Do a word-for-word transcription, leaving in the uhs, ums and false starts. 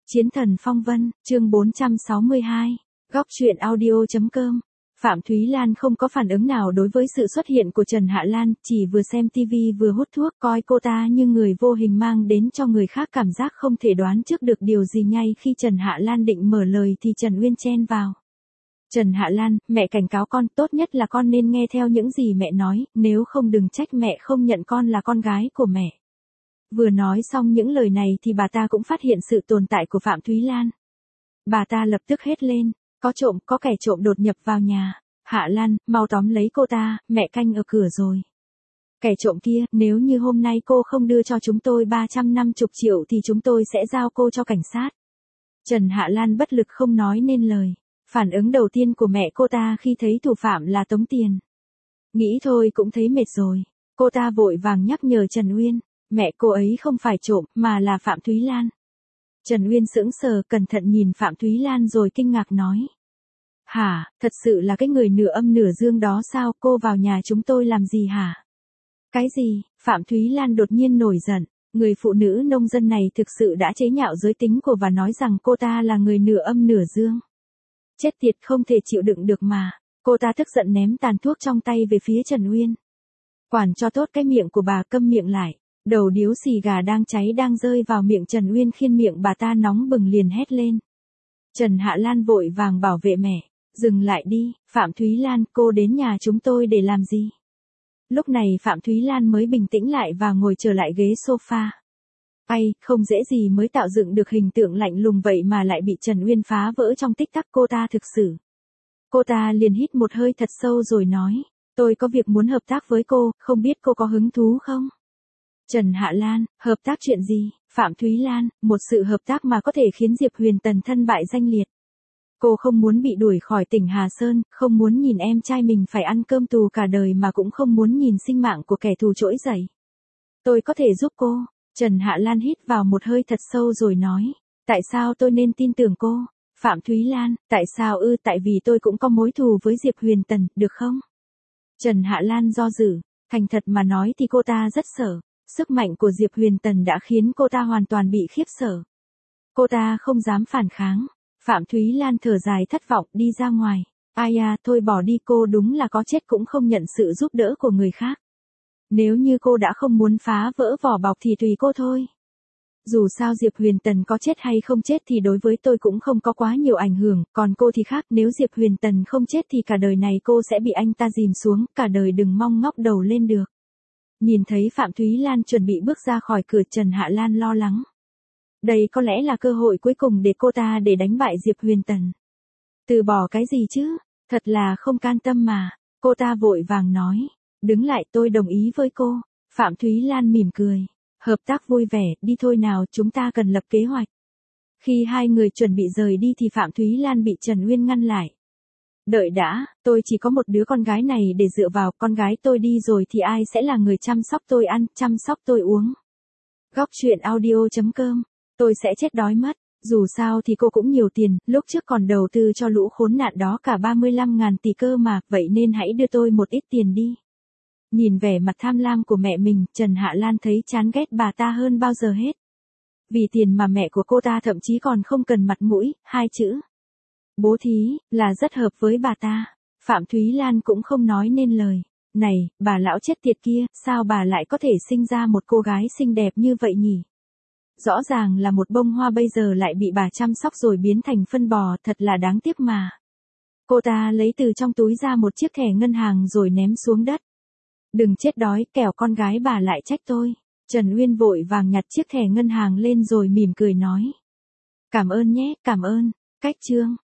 Chiến thần phong vân, chương bốn trăm sáu mươi hai, góc truyện audio.com. Phạm Thúy Lan không có phản ứng nào đối với sự xuất hiện của Trần Hạ Lan, chỉ vừa xem tivi vừa hút thuốc, coi cô ta như người vô hình mang đến cho người khác cảm giác không thể đoán trước được điều gì. Ngay khi Trần Hạ Lan định mở lời thì Trần Uyên chen vào. Trần Hạ Lan, mẹ cảnh cáo con, tốt nhất là con nên nghe theo những gì mẹ nói, nếu không đừng trách mẹ không nhận con là con gái của mẹ. Vừa nói xong những lời này thì bà ta cũng phát hiện sự tồn tại của Phạm Thúy Lan. Bà ta lập tức hét lên, có trộm, có kẻ trộm đột nhập vào nhà. Hạ Lan, mau tóm lấy cô ta, mẹ canh ở cửa rồi. Kẻ trộm kia, nếu như hôm nay cô không đưa cho chúng tôi ba trăm năm mươi triệu thì chúng tôi sẽ giao cô cho cảnh sát. Trần Hạ Lan bất lực không nói nên lời. Phản ứng đầu tiên của mẹ cô ta khi thấy thủ phạm là tống tiền. Nghĩ thôi cũng thấy mệt rồi. Cô ta vội vàng nhắc nhở Trần Uyên. Mẹ cô ấy không phải trộm, mà là Phạm Thúy Lan. Trần Uyên sững sờ, cẩn thận nhìn Phạm Thúy Lan rồi kinh ngạc nói. Hả, thật sự là cái người nửa âm nửa dương đó sao, cô vào nhà chúng tôi làm gì hả? Cái gì? Phạm Thúy Lan đột nhiên nổi giận. Người phụ nữ nông dân này thực sự đã chế nhạo giới tính cô và nói rằng cô ta là người nửa âm nửa dương. Chết tiệt, không thể chịu đựng được mà. Cô ta tức giận ném tàn thuốc trong tay về phía Trần Uyên. Quản cho tốt cái miệng của bà, câm miệng lại. Đầu điếu xì gà đang cháy đang rơi vào miệng Trần Uyên khiến miệng bà ta nóng bừng, liền hét lên. Trần Hạ Lan vội vàng bảo vệ mẹ. Dừng lại đi, Phạm Thúy Lan, cô đến nhà chúng tôi để làm gì? Lúc này Phạm Thúy Lan mới bình tĩnh lại và ngồi trở lại ghế sofa. Ay, không dễ gì mới tạo dựng được hình tượng lạnh lùng vậy mà lại bị Trần Uyên phá vỡ trong tích tắc. Cô ta thực sự. Cô ta liền hít một hơi thật sâu rồi nói. Tôi có việc muốn hợp tác với cô, không biết cô có hứng thú không? Trần Hạ Lan, hợp tác chuyện gì? Phạm Thúy Lan, một sự hợp tác mà có thể khiến Diệp Huyền Tần thân bại danh liệt. Cô không muốn bị đuổi khỏi tỉnh Hà Sơn, không muốn nhìn em trai mình phải ăn cơm tù cả đời mà cũng không muốn nhìn sinh mạng của kẻ thù trỗi dậy. Tôi có thể giúp cô. Trần Hạ Lan hít vào một hơi thật sâu rồi nói. Tại sao tôi nên tin tưởng cô? Phạm Thúy Lan, tại sao ư? Tại vì tôi cũng có mối thù với Diệp Huyền Tần, được không? Trần Hạ Lan do dự, thành thật mà nói thì cô ta rất sợ. Sức mạnh của Diệp Huyền Tần đã khiến cô ta hoàn toàn bị khiếp sợ. Cô ta không dám phản kháng. Phạm Thúy Lan thở dài thất vọng đi ra ngoài. Ai à, thôi bỏ đi, cô đúng là có chết cũng không nhận sự giúp đỡ của người khác. Nếu như cô đã không muốn phá vỡ vỏ bọc thì tùy cô thôi. Dù sao Diệp Huyền Tần có chết hay không chết thì đối với tôi cũng không có quá nhiều ảnh hưởng, còn cô thì khác, nếu Diệp Huyền Tần không chết thì cả đời này cô sẽ bị anh ta dìm xuống, cả đời đừng mong ngóc đầu lên được. Nhìn thấy Phạm Thúy Lan chuẩn bị bước ra khỏi cửa, Trần Hạ Lan lo lắng. Đây có lẽ là cơ hội cuối cùng để cô ta để đánh bại Diệp Huyền Tần. Từ bỏ cái gì chứ? Thật là không can tâm mà. Cô ta vội vàng nói. Đứng lại, tôi đồng ý với cô. Phạm Thúy Lan mỉm cười. Hợp tác vui vẻ, đi thôi nào, chúng ta cần lập kế hoạch. Khi hai người chuẩn bị rời đi thì Phạm Thúy Lan bị Trần Uyên ngăn lại. Đợi đã, tôi chỉ có một đứa con gái này để dựa vào, con gái tôi đi rồi thì ai sẽ là người chăm sóc tôi ăn, chăm sóc tôi uống. Góc truyện audio.com. Tôi sẽ chết đói mất. Dù sao thì cô cũng nhiều tiền, lúc trước còn đầu tư cho lũ khốn nạn đó cả ba mươi lăm ngàn tỷ cơ mà, vậy nên hãy đưa tôi một ít tiền đi. Nhìn vẻ mặt tham lam của mẹ mình, Trần Hạ Lan thấy chán ghét bà ta hơn bao giờ hết. Vì tiền mà mẹ của cô ta thậm chí còn không cần mặt mũi, hai chữ. Bố thí, là rất hợp với bà ta. Phạm Thúy Lan cũng không nói nên lời. Này, bà lão chết tiệt kia, sao bà lại có thể sinh ra một cô gái xinh đẹp như vậy nhỉ? Rõ ràng là một bông hoa bây giờ lại bị bà chăm sóc rồi biến thành phân bò, thật là đáng tiếc mà. Cô ta lấy từ trong túi ra một chiếc thẻ ngân hàng rồi ném xuống đất. Đừng chết đói, kẻo con gái bà lại trách tôi. Trần Uyên vội vàng nhặt chiếc thẻ ngân hàng lên rồi mỉm cười nói. Cảm ơn nhé, cảm ơn. Cách chương.